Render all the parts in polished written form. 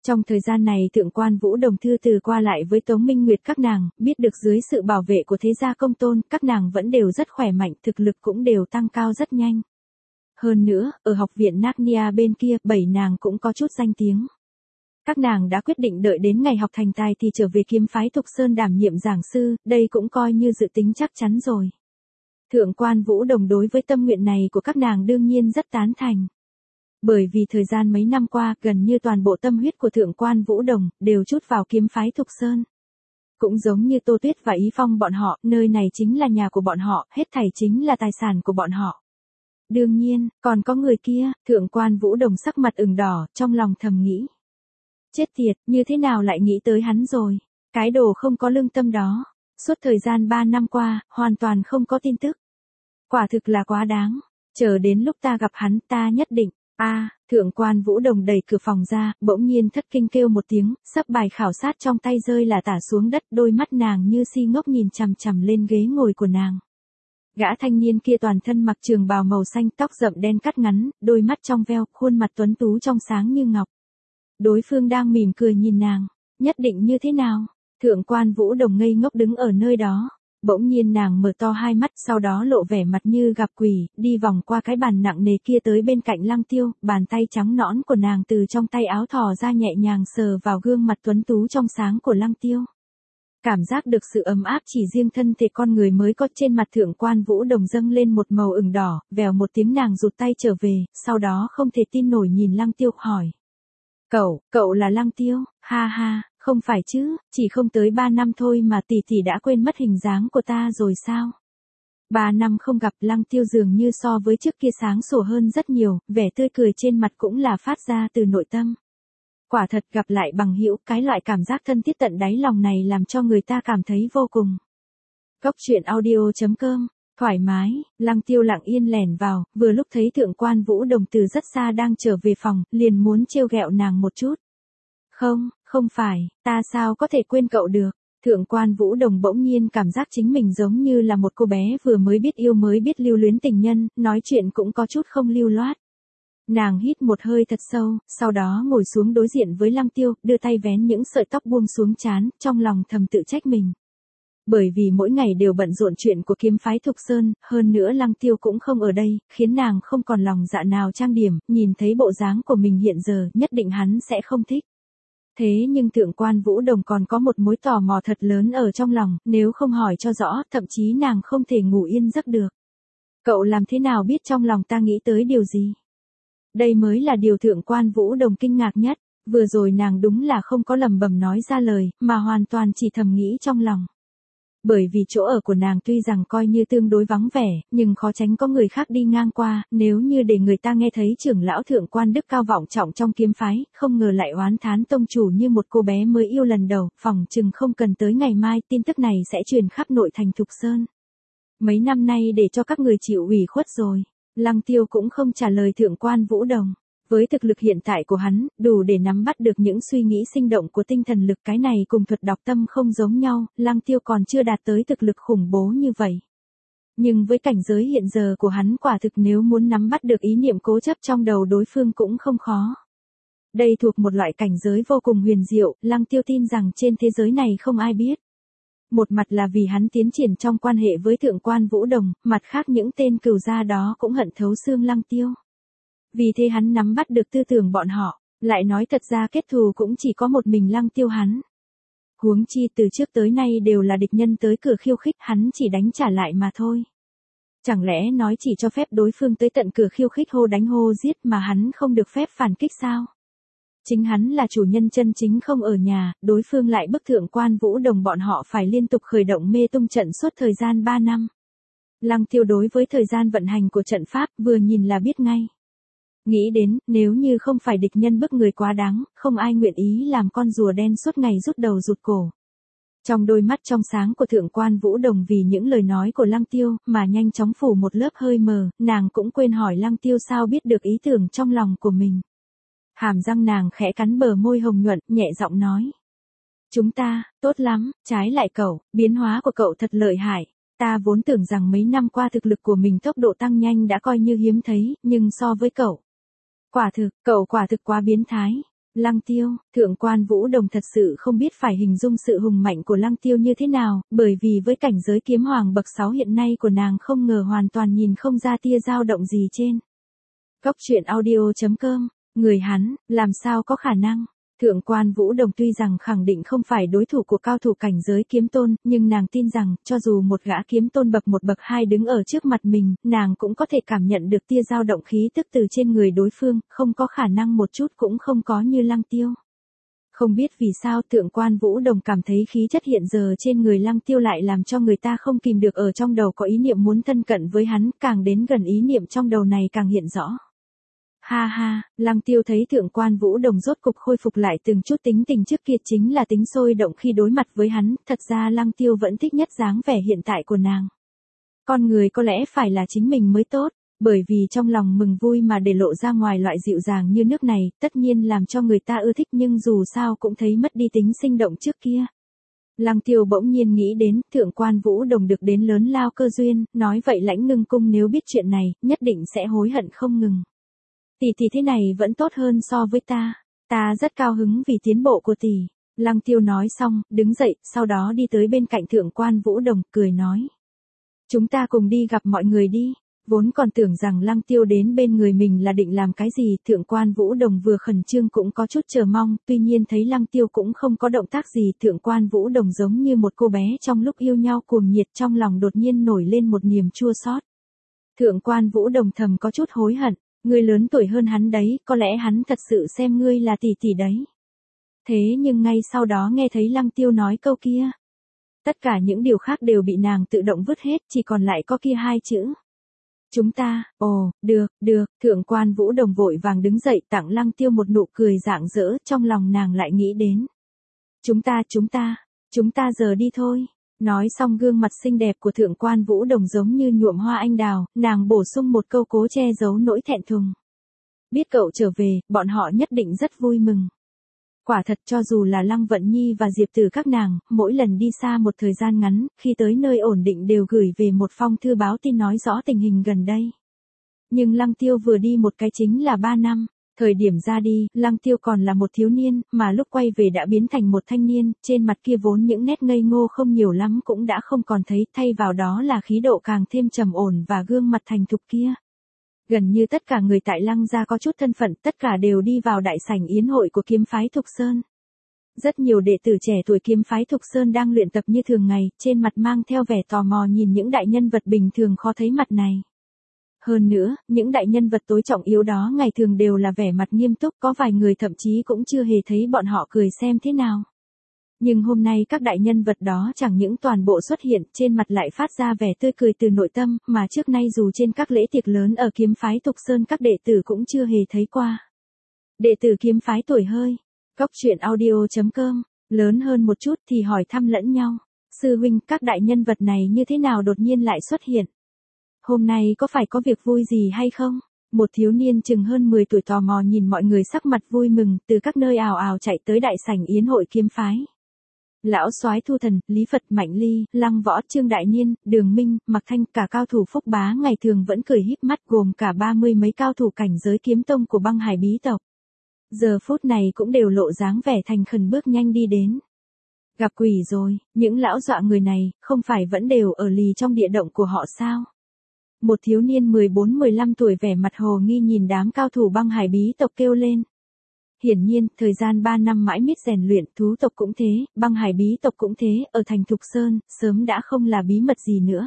Trong thời gian này Thượng quan Vũ Đồng thư từ qua lại với Tống Minh Nguyệt các nàng, biết được dưới sự bảo vệ của thế gia công tôn, các nàng vẫn đều rất khỏe mạnh, thực lực cũng đều tăng cao rất nhanh. Hơn nữa, ở học viện Narnia bên kia, 7 nàng cũng có chút danh tiếng. Các nàng đã quyết định đợi đến ngày học thành tài thì trở về kiếm phái Thục Sơn đảm nhiệm giảng sư, đây cũng coi như dự tính chắc chắn rồi. Thượng quan Vũ Đồng đối với tâm nguyện này của các nàng đương nhiên rất tán thành. Bởi vì thời gian mấy năm qua, gần như toàn bộ tâm huyết của Thượng quan Vũ Đồng đều trút vào kiếm phái Thục Sơn. Cũng giống như Tô Tuyết và Ý Phong bọn họ, nơi này chính là nhà của bọn họ, hết thảy chính là tài sản của bọn họ. Đương nhiên, còn có người kia, Thượng quan Vũ Đồng sắc mặt ửng đỏ, trong lòng thầm nghĩ. Chết tiệt, như thế nào lại nghĩ tới hắn rồi? Cái đồ không có lương tâm đó. Suốt thời gian 3 năm qua, hoàn toàn không có tin tức. Quả thực là quá đáng. Chờ đến lúc ta gặp hắn ta nhất định. Thượng quan Vũ Đồng đẩy cửa phòng ra, bỗng nhiên thất kinh kêu một tiếng, sắp bài khảo sát trong tay rơi là tả xuống đất, đôi mắt nàng như si ngốc nhìn chằm chằm lên ghế ngồi của nàng. Gã thanh niên kia toàn thân mặc trường bào màu xanh, tóc rậm đen cắt ngắn, đôi mắt trong veo, khuôn mặt tuấn tú trong sáng như ngọc. Đối phương đang mỉm cười nhìn nàng, nhất định như thế nào? Thượng quan Vũ Đồng ngây ngốc đứng ở nơi đó. Bỗng nhiên nàng mở to hai mắt, sau đó lộ vẻ mặt như gặp quỷ, đi vòng qua cái bàn nặng nề kia tới bên cạnh Lăng Tiêu, bàn tay trắng nõn của nàng từ trong tay áo thò ra nhẹ nhàng sờ vào gương mặt tuấn tú trong sáng của Lăng Tiêu. Cảm giác được sự ấm áp chỉ riêng thân thể con người mới có, trên mặt Thượng quan Vũ Đồng dâng lên một màu ửng đỏ, vèo một tiếng nàng rụt tay trở về, sau đó không thể tin nổi nhìn Lăng Tiêu hỏi. Cậu là Lăng Tiêu, ha ha, không phải chứ, chỉ không tới 3 năm thôi mà tỷ tỷ đã quên mất hình dáng của ta rồi sao? 3 năm không gặp, Lăng Tiêu dường như so với trước kia sáng sủa hơn rất nhiều, vẻ tươi cười trên mặt cũng là phát ra từ nội tâm. Quả thật gặp lại bằng hữu, cái loại cảm giác thân thiết tận đáy lòng này làm cho người ta cảm thấy vô cùng. Cốc truyện audio.com, thoải mái, Lăng Tiêu lặng yên lẻn vào, vừa lúc thấy Thượng quan Vũ Đồng từ rất xa đang trở về phòng, liền muốn trêu ghẹo nàng một chút. Không phải, ta sao có thể quên cậu được. Thượng quan Vũ Đồng bỗng nhiên cảm giác chính mình giống như là một cô bé vừa mới biết yêu mới biết lưu luyến tình nhân, nói chuyện cũng có chút không lưu loát. Nàng hít một hơi thật sâu, sau đó ngồi xuống đối diện với Lăng Tiêu, đưa tay vén những sợi tóc buông xuống trán, trong lòng thầm tự trách mình. Bởi vì mỗi ngày đều bận rộn chuyện của kiếm phái Thục Sơn, hơn nữa Lăng Tiêu cũng không ở đây, khiến nàng không còn lòng dạ nào trang điểm, nhìn thấy bộ dáng của mình hiện giờ, nhất định hắn sẽ không thích. Thế nhưng Thượng quan Vũ Đồng còn có một mối tò mò thật lớn ở trong lòng, nếu không hỏi cho rõ, thậm chí nàng không thể ngủ yên giấc được. Cậu làm thế nào biết trong lòng ta nghĩ tới điều gì? Đây mới là điều Thượng quan Vũ Đồng kinh ngạc nhất, vừa rồi nàng đúng là không có lẩm bẩm nói ra lời, mà hoàn toàn chỉ thầm nghĩ trong lòng. Bởi vì chỗ ở của nàng tuy rằng coi như tương đối vắng vẻ, nhưng khó tránh có người khác đi ngang qua, nếu như để người ta nghe thấy trưởng lão Thượng quan đức cao vọng trọng trong kiếm phái, không ngờ lại oán thán tông chủ như một cô bé mới yêu lần đầu, phỏng chừng không cần tới ngày mai tin tức này sẽ truyền khắp nội thành Thục Sơn. Mấy năm nay để cho các người chịu ủy khuất rồi. Lăng Tiêu cũng không trả lời Thượng quan Vũ Đồng. Với thực lực hiện tại của hắn, đủ để nắm bắt được những suy nghĩ sinh động của tinh thần lực, cái này cùng thuật đọc tâm không giống nhau, Lăng Tiêu còn chưa đạt tới thực lực khủng bố như vậy. Nhưng với cảnh giới hiện giờ của hắn quả thực nếu muốn nắm bắt được ý niệm cố chấp trong đầu đối phương cũng không khó. Đây thuộc một loại cảnh giới vô cùng huyền diệu, Lăng Tiêu tin rằng trên thế giới này không ai biết. Một mặt là vì hắn tiến triển trong quan hệ với Thượng quan Vũ Đồng, mặt khác những tên cừu gia đó cũng hận thấu xương Lăng Tiêu. Vì thế hắn nắm bắt được tư tưởng bọn họ, lại nói thật ra kết thù cũng chỉ có một mình Lăng Tiêu hắn. Huống chi từ trước tới nay đều là địch nhân tới cửa khiêu khích, hắn chỉ đánh trả lại mà thôi. Chẳng lẽ nói chỉ cho phép đối phương tới tận cửa khiêu khích hô đánh hô giết mà hắn không được phép phản kích sao? Chính hắn là chủ nhân chân chính không ở nhà, đối phương lại bức Thượng quan Vũ Đồng bọn họ phải liên tục khởi động mê tung trận suốt thời gian 3 năm. Lăng Tiêu đối với thời gian vận hành của trận pháp vừa nhìn là biết ngay. Nghĩ đến, nếu như không phải địch nhân bức người quá đáng, không ai nguyện ý làm con rùa đen suốt ngày rút đầu rụt cổ. Trong đôi mắt trong sáng của Thượng quan Vũ Đồng vì những lời nói của Lăng Tiêu mà nhanh chóng phủ một lớp hơi mờ, nàng cũng quên hỏi Lăng Tiêu sao biết được ý tưởng trong lòng của mình. Hàm răng nàng khẽ cắn bờ môi hồng nhuận, nhẹ giọng nói. Chúng ta, tốt lắm, trái lại cậu, biến hóa của cậu thật lợi hại. Ta vốn tưởng rằng mấy năm qua thực lực của mình tốc độ tăng nhanh đã coi như hiếm thấy, nhưng so với cậu. Cậu quả thực quá biến thái. Lăng Tiêu, Thượng quan Vũ Đồng thật sự không biết phải hình dung sự hùng mạnh của Lăng Tiêu như thế nào, bởi vì với cảnh giới kiếm hoàng bậc 6 hiện nay của nàng không ngờ hoàn toàn nhìn không ra tia dao động gì trên. Cốc truyện audio.com, người hắn, làm sao có khả năng. Thượng quan Vũ Đồng tuy rằng khẳng định không phải đối thủ của cao thủ cảnh giới kiếm tôn, nhưng nàng tin rằng, cho dù một gã kiếm tôn bậc 1 bậc 2 đứng ở trước mặt mình, nàng cũng có thể cảm nhận được tia dao động khí tức từ trên người đối phương, không có khả năng một chút cũng không có như Lăng Tiêu. Không biết vì sao Thượng quan Vũ Đồng cảm thấy khí chất hiện giờ trên người Lăng Tiêu lại làm cho người ta không kìm được ở trong đầu có ý niệm muốn thân cận với hắn, càng đến gần ý niệm trong đầu này càng hiện rõ. Ha ha, Lăng Tiêu thấy Thượng quan Vũ Đồng rốt cục khôi phục lại từng chút tính tình trước kia chính là tính sôi động khi đối mặt với hắn, thật ra Lăng Tiêu vẫn thích nhất dáng vẻ hiện tại của nàng. Con người có lẽ phải là chính mình mới tốt, bởi vì trong lòng mừng vui mà để lộ ra ngoài loại dịu dàng như nước này, tất nhiên làm cho người ta ưa thích nhưng dù sao cũng thấy mất đi tính sinh động trước kia. Lăng Tiêu bỗng nhiên nghĩ đến, Thượng quan Vũ Đồng được đến lớn lao cơ duyên, nói vậy Lãnh Ngưng Cung nếu biết chuyện này, nhất định sẽ hối hận không ngừng. Tỷ thế này vẫn tốt hơn so với ta rất cao hứng vì tiến bộ của tỷ. Lăng Tiêu nói xong, đứng dậy, sau đó đi tới bên cạnh Thượng quan Vũ Đồng, cười nói. Chúng ta cùng đi gặp mọi người đi. Vốn còn tưởng rằng Lăng Tiêu đến bên người mình là định làm cái gì, Thượng quan Vũ Đồng vừa khẩn trương cũng có chút chờ mong, tuy nhiên thấy Lăng Tiêu cũng không có động tác gì, Thượng quan Vũ Đồng giống như một cô bé trong lúc yêu nhau cuồng nhiệt, trong lòng đột nhiên nổi lên một niềm chua xót. Thượng quan Vũ Đồng thầm có chút hối hận. Ngươi lớn tuổi hơn hắn đấy, có lẽ hắn thật sự xem ngươi là tỷ tỷ đấy. Thế nhưng ngay sau đó nghe thấy Lăng Tiêu nói câu kia. Tất cả những điều khác đều bị nàng tự động vứt hết, chỉ còn lại có kia 2 chữ. Chúng ta, được, Thượng quan Vũ Đồng vội vàng đứng dậy tặng Lăng Tiêu một nụ cười rạng rỡ, trong lòng nàng lại nghĩ đến. Chúng ta giờ đi thôi. Nói xong gương mặt xinh đẹp của Thượng quan Vũ Đồng giống như nhuộm hoa anh đào, nàng bổ sung một câu cố che giấu nỗi thẹn thùng. Biết cậu trở về, bọn họ nhất định rất vui mừng. Quả thật cho dù là Lăng Vận Nhi và Diệp Tử các nàng, mỗi lần đi xa một thời gian ngắn, khi tới nơi ổn định đều gửi về một phong thư báo tin nói rõ tình hình gần đây. Nhưng Lăng Tiêu vừa đi một cái chính là 3 năm. Thời điểm ra đi, Lăng Tiêu còn là một thiếu niên, mà lúc quay về đã biến thành một thanh niên, trên mặt kia vốn những nét ngây ngô không nhiều lắm cũng đã không còn thấy, thay vào đó là khí độ càng thêm trầm ổn và gương mặt thành thục kia. Gần như tất cả người tại Lăng gia có chút thân phận, tất cả đều đi vào đại sảnh yến hội của kiếm phái Thục Sơn. Rất nhiều đệ tử trẻ tuổi kiếm phái Thục Sơn đang luyện tập như thường ngày, trên mặt mang theo vẻ tò mò nhìn những đại nhân vật bình thường khó thấy mặt này. Hơn nữa, những đại nhân vật tối trọng yếu đó ngày thường đều là vẻ mặt nghiêm túc, có vài người thậm chí cũng chưa hề thấy bọn họ cười xem thế nào. Nhưng hôm nay các đại nhân vật đó chẳng những toàn bộ xuất hiện, trên mặt lại phát ra vẻ tươi cười từ nội tâm, mà trước nay dù trên các lễ tiệc lớn ở kiếm phái Thục Sơn các đệ tử cũng chưa hề thấy qua. Đệ tử kiếm phái tuổi hơi, cốc truyện audio.com, lớn hơn một chút thì hỏi thăm lẫn nhau. Sư huynh, các đại nhân vật này như thế nào đột nhiên lại xuất hiện? Hôm nay có phải có việc vui gì hay không? Một thiếu niên chừng hơn 10 tuổi tò mò nhìn mọi người sắc mặt vui mừng, từ các nơi ào ào chạy tới đại sảnh yến hội kiếm phái. Lão soái Thu Thần, Lý Phật, Mạnh Ly, Lăng Võ, Trương Đại Niên, Đường Minh, Mạc Thanh, cả cao thủ Phúc Bá ngày thường vẫn cười híp mắt, gồm cả 30 mấy cao thủ cảnh giới kiếm tông của băng hải bí tộc. Giờ phút này cũng đều lộ dáng vẻ thành khẩn bước nhanh đi đến. Gặp quỷ rồi, những lão dọa người này, không phải vẫn đều ở lì trong địa động của họ sao? Một thiếu niên 14-15 tuổi vẻ mặt hồ nghi nhìn đám cao thủ băng hải bí tộc kêu lên. Hiển nhiên, thời gian 3 năm mãi miết rèn luyện, thú tộc cũng thế, băng hải bí tộc cũng thế, ở thành Thục Sơn, sớm đã không là bí mật gì nữa.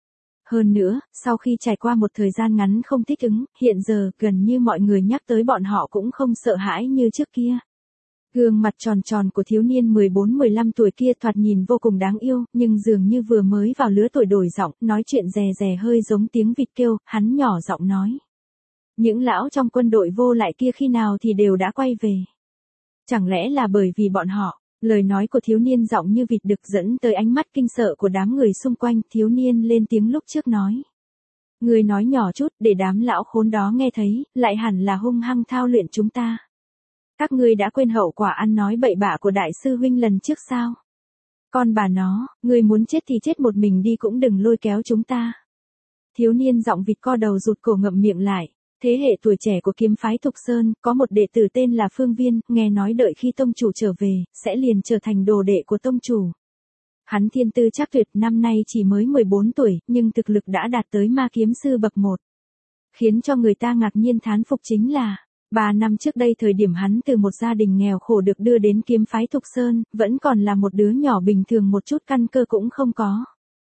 Hơn nữa, sau khi trải qua một thời gian ngắn không thích ứng, hiện giờ, gần như mọi người nhắc tới bọn họ cũng không sợ hãi như trước kia. Gương mặt tròn tròn của thiếu niên 14-15 tuổi kia thoạt nhìn vô cùng đáng yêu, nhưng dường như vừa mới vào lứa tuổi đổi giọng, nói chuyện rè rè hơi giống tiếng vịt kêu, hắn nhỏ giọng nói. Những lão trong quân đội vô lại kia khi nào thì đều đã quay về. Chẳng lẽ là bởi vì bọn họ, lời nói của thiếu niên giọng như vịt được dẫn tới ánh mắt kinh sợ của đám người xung quanh, thiếu niên lên tiếng lúc trước nói. Người nói nhỏ chút để đám lão khốn đó nghe thấy, lại hẳn là hung hăng thao luyện chúng ta. Các ngươi đã quên hậu quả ăn nói bậy bạ của đại sư huynh lần trước sao? Con bà nó, ngươi muốn chết thì chết một mình đi cũng đừng lôi kéo chúng ta. Thiếu niên giọng vịt co đầu rụt cổ ngậm miệng lại. Thế hệ tuổi trẻ của kiếm phái Thục Sơn, có một đệ tử tên là Phương Viên, nghe nói đợi khi tông chủ trở về, sẽ liền trở thành đồ đệ của tông chủ. Hắn thiên tư chắc tuyệt, năm nay chỉ mới 14 tuổi, nhưng thực lực đã đạt tới ma kiếm sư bậc 1. Khiến cho người ta ngạc nhiên thán phục chính là, 3 năm trước đây thời điểm hắn từ một gia đình nghèo khổ được đưa đến kiếm phái Thục Sơn, vẫn còn là một đứa nhỏ bình thường, một chút căn cơ cũng không có.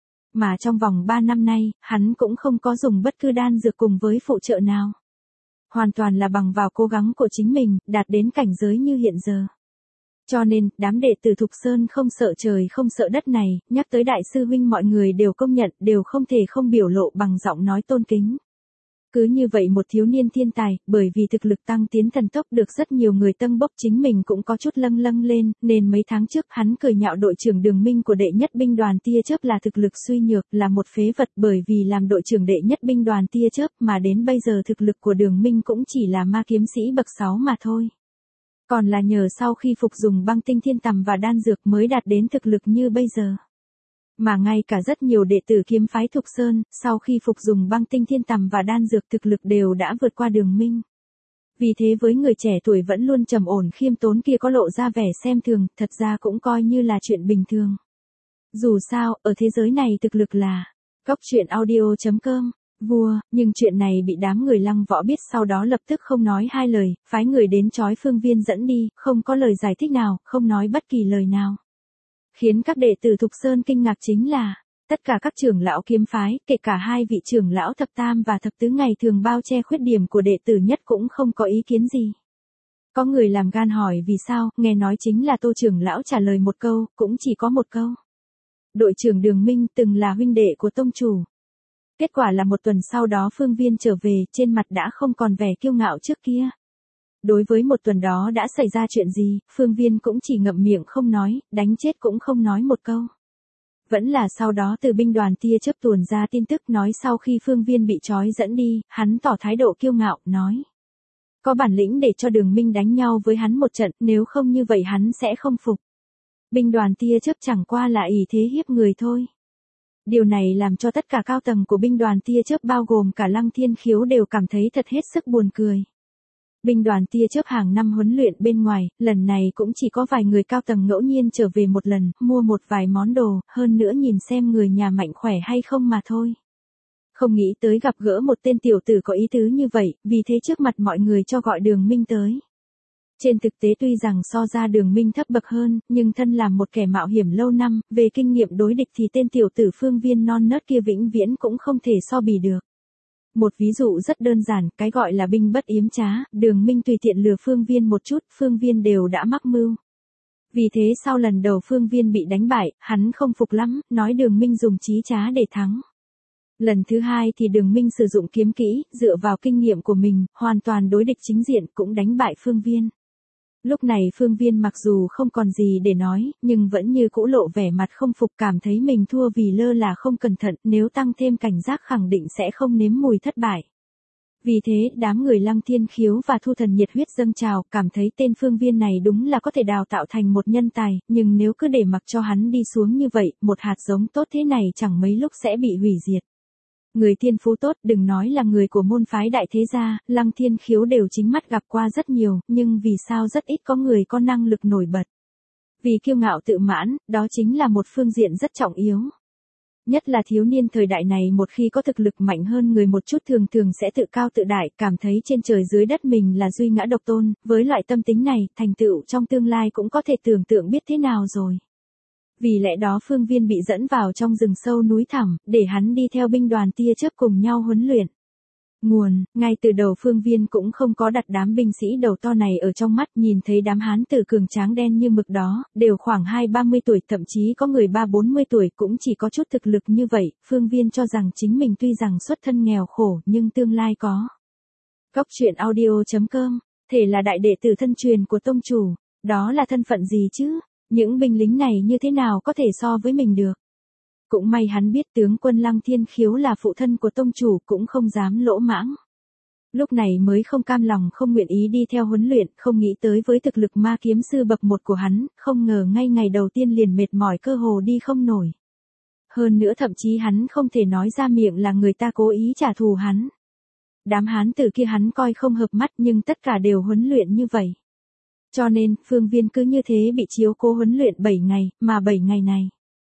Mà trong vòng 3 năm nay, hắn cũng không có dùng bất cứ đan dược cùng với phụ trợ nào. Hoàn toàn là bằng vào cố gắng của chính mình, đạt đến cảnh giới như hiện giờ. Cho nên, đám đệ tử Thục Sơn không sợ trời không sợ đất này, nhắc tới đại sư huynh mọi người đều công nhận, đều không thể không biểu lộ bằng giọng nói tôn kính. Cứ như vậy một thiếu niên thiên tài, bởi vì thực lực tăng tiến thần tốc được rất nhiều người tâng bốc, chính mình cũng có chút lâng lâng lên, nên mấy tháng trước hắn cười nhạo đội trưởng Đường Minh của đệ nhất binh đoàn tia chớp là thực lực suy nhược, là một phế vật, bởi vì làm đội trưởng đệ nhất binh đoàn tia chớp mà đến bây giờ thực lực của Đường Minh cũng chỉ là ma kiếm sĩ bậc 6 mà thôi. Còn là nhờ sau khi phục dùng băng tinh thiên tầm và đan dược mới đạt đến thực lực như bây giờ. Mà ngay cả rất nhiều đệ tử kiếm phái Thục Sơn, sau khi phục dùng băng tinh thiên tầm và đan dược thực lực đều đã vượt qua Đường Minh. Vì thế với người trẻ tuổi vẫn luôn trầm ổn khiêm tốn kia có lộ ra vẻ xem thường, thật ra cũng coi như là chuyện bình thường. Dù sao, ở thế giới này thực lực là Cóc Truyện Audio.com, vua, nhưng chuyện này bị đám người Lăng Võ biết, sau đó lập tức không nói hai lời, phái người đến trói Phương Viên dẫn đi, không có lời giải thích nào, không nói bất kỳ lời nào. Khiến các đệ tử Thục Sơn kinh ngạc chính là, tất cả các trưởng lão kiếm phái, kể cả hai vị trưởng lão thập tam và thập tứ ngày thường bao che khuyết điểm của đệ tử nhất cũng không có ý kiến gì. Có người làm gan hỏi vì sao, nghe nói chính là Tô trưởng lão trả lời một câu, cũng chỉ có một câu. Đội trưởng Đường Minh từng là huynh đệ của tông chủ. Kết quả là một tuần sau đó Phương Viên trở về, trên mặt đã không còn vẻ kiêu ngạo trước kia. Đối với một tuần đó đã xảy ra chuyện gì, Phương Viên cũng chỉ ngậm miệng không nói, đánh chết cũng không nói một câu. Vẫn là sau đó từ binh đoàn tia chớp tuồn ra tin tức nói sau khi Phương Viên bị trói dẫn đi, hắn tỏ thái độ kiêu ngạo, nói. Có bản lĩnh để cho Đường Minh đánh nhau với hắn một trận, nếu không như vậy hắn sẽ không phục. Binh đoàn tia chớp chẳng qua là ỷ thế hiếp người thôi. Điều này làm cho tất cả cao tầng của binh đoàn tia chớp bao gồm cả Lăng Thiên Khiếu đều cảm thấy thật hết sức buồn cười. Binh đoàn tia chớp hàng năm huấn luyện bên ngoài, lần này cũng chỉ có vài người cao tầng ngẫu nhiên trở về một lần, mua một vài món đồ, hơn nữa nhìn xem người nhà mạnh khỏe hay không mà thôi. Không nghĩ tới gặp gỡ một tên tiểu tử có ý tứ như vậy, vì thế trước mặt mọi người cho gọi Đường Minh tới. Trên thực tế tuy rằng so ra Đường Minh thấp bậc hơn, nhưng thân làm một kẻ mạo hiểm lâu năm, về kinh nghiệm đối địch thì tên tiểu tử Phương Viên non nớt kia vĩnh viễn cũng không thể so bì được. Một ví dụ rất đơn giản, cái gọi là binh bất yếm trá, Đường Minh tùy tiện lừa Phương Viên một chút, Phương Viên đều đã mắc mưu. Vì thế sau lần đầu Phương Viên bị đánh bại, hắn không phục lắm, nói Đường Minh dùng trí trá để thắng. Lần thứ hai thì Đường Minh sử dụng kiếm kỹ, dựa vào kinh nghiệm của mình, hoàn toàn đối địch chính diện cũng đánh bại Phương Viên. Lúc này Phương Viên mặc dù không còn gì để nói, nhưng vẫn như cũ lộ vẻ mặt không phục, cảm thấy mình thua vì lơ là không cẩn thận, nếu tăng thêm cảnh giác khẳng định sẽ không nếm mùi thất bại. Vì thế, đám người Lăng Thiên Khiếu và Thu Thần nhiệt huyết dâng trào, cảm thấy tên Phương Viên này đúng là có thể đào tạo thành một nhân tài, nhưng nếu cứ để mặc cho hắn đi xuống như vậy, một hạt giống tốt thế này chẳng mấy lúc sẽ bị hủy diệt. Người thiên phú tốt, đừng nói là người của môn phái đại thế gia, Lăng Thiên Khiếu đều chính mắt gặp qua rất nhiều, nhưng vì sao rất ít có người có năng lực nổi bật. Vì kiêu ngạo tự mãn, đó chính là một phương diện rất trọng yếu. Nhất là thiếu niên thời đại này một khi có thực lực mạnh hơn người một chút thường thường sẽ tự cao tự đại, cảm thấy trên trời dưới đất mình là duy ngã độc tôn, với loại tâm tính này, thành tựu trong tương lai cũng có thể tưởng tượng biết thế nào rồi. Vì lẽ đó Phương Viên bị dẫn vào trong rừng sâu núi thẳm, để hắn đi theo binh đoàn tia chớp cùng nhau huấn luyện. Nguồn, ngay từ đầu Phương Viên cũng không có đặt đám binh sĩ đầu to này ở trong mắt, nhìn thấy đám hán tử cường tráng đen như mực đó, đều khoảng 2-30 tuổi, thậm chí có người 3-40 tuổi cũng chỉ có chút thực lực như vậy, Phương Viên cho rằng chính mình tuy rằng xuất thân nghèo khổ nhưng tương lai có. Cóc Truyện Audio.com, thể là đại đệ tử thân truyền của tông chủ, đó là thân phận gì chứ? Những binh lính này như thế nào có thể so với mình được? Cũng may hắn biết tướng quân Lăng Thiên Khiếu là phụ thân của tông chủ, cũng không dám lỗ mãng. Lúc này mới không cam lòng không nguyện ý đi theo huấn luyện, không nghĩ tới với thực lực ma kiếm sư bậc 1 của hắn, không ngờ ngay ngày đầu tiên liền mệt mỏi cơ hồ đi không nổi. Hơn nữa thậm chí hắn không thể nói ra miệng là người ta cố ý trả thù hắn. Đám hán tử kia hắn coi không hợp mắt nhưng tất cả đều huấn luyện như vậy. Cho nên, Phương Viên cứ như thế bị chiếu cố huấn luyện 7 ngày, mà 7 ngày này.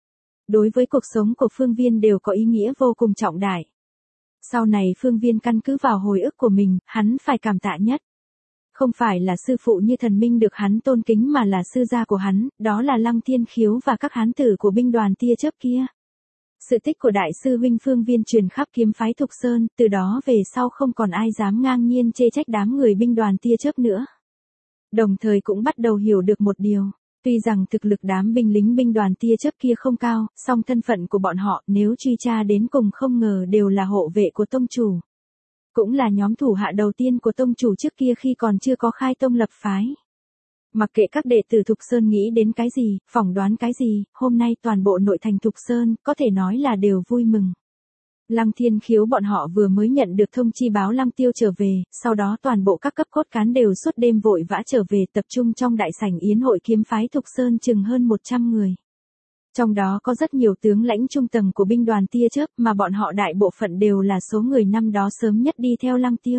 Đối với cuộc sống của Phương Viên đều có ý nghĩa vô cùng trọng đại. Sau này Phương Viên căn cứ vào hồi ức của mình, hắn phải cảm tạ nhất. Không phải là sư phụ như thần minh được hắn tôn kính mà là sư gia của hắn, đó là Lăng Thiên Khiếu và các hán tử của binh đoàn tia chớp kia. Sự tích của đại sư huynh Phương Viên truyền khắp kiếm phái Thục Sơn, từ đó về sau không còn ai dám ngang nhiên chê trách đám người binh đoàn tia chớp nữa. Đồng thời cũng bắt đầu hiểu được một điều, tuy rằng thực lực đám binh lính binh đoàn tia chớp kia không cao, song thân phận của bọn họ nếu truy tra đến cùng không ngờ đều là hộ vệ của tông chủ. Cũng là nhóm thủ hạ đầu tiên của tông chủ trước kia khi còn chưa có khai tông lập phái. Mặc kệ các đệ tử Thục Sơn nghĩ đến cái gì, phỏng đoán cái gì, hôm nay toàn bộ nội thành Thục Sơn có thể nói là đều vui mừng. Lăng Thiên Khiếu bọn họ vừa mới nhận được thông chi báo Lăng Tiêu trở về, sau đó toàn bộ các cấp cốt cán đều suốt đêm vội vã trở về tập trung trong đại sảnh yến hội kiếm phái Thục Sơn chừng hơn 100 người. Trong đó có rất nhiều tướng lãnh trung tầng của binh đoàn tia chớp mà bọn họ đại bộ phận đều là số người năm đó sớm nhất đi theo Lăng Tiêu.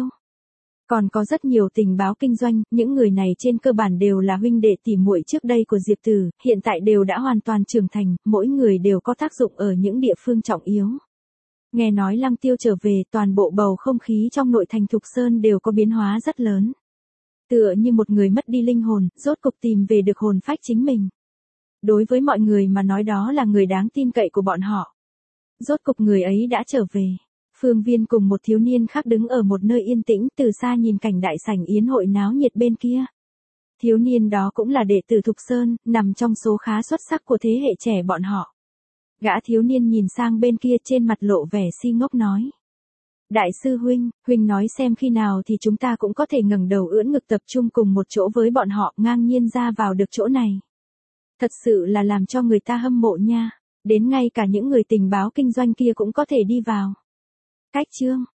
Còn có rất nhiều tình báo kinh doanh, những người này trên cơ bản đều là huynh đệ tỉ muội trước đây của Diệp Tử, hiện tại đều đã hoàn toàn trưởng thành, mỗi người đều có tác dụng ở những địa phương trọng yếu. Nghe nói Lăng Tiêu trở về, toàn bộ bầu không khí trong nội thành Thục Sơn đều có biến hóa rất lớn. Tựa như một người mất đi linh hồn, rốt cục tìm về được hồn phách chính mình. Đối với mọi người mà nói đó là người đáng tin cậy của bọn họ. Rốt cục người ấy đã trở về. Phương Viên cùng một thiếu niên khác đứng ở một nơi yên tĩnh từ xa nhìn cảnh đại sảnh yến hội náo nhiệt bên kia. Thiếu niên đó cũng là đệ tử Thục Sơn, nằm trong số khá xuất sắc của thế hệ trẻ bọn họ. Gã thiếu niên nhìn sang bên kia trên mặt lộ vẻ si ngốc nói. Đại sư huynh, huynh nói xem khi nào thì chúng ta cũng có thể ngẩng đầu ưỡn ngực tập trung cùng một chỗ với bọn họ ngang nhiên ra vào được chỗ này. Thật sự là làm cho người ta hâm mộ nha, đến ngay cả những người tình báo kinh doanh kia cũng có thể đi vào. Cách chương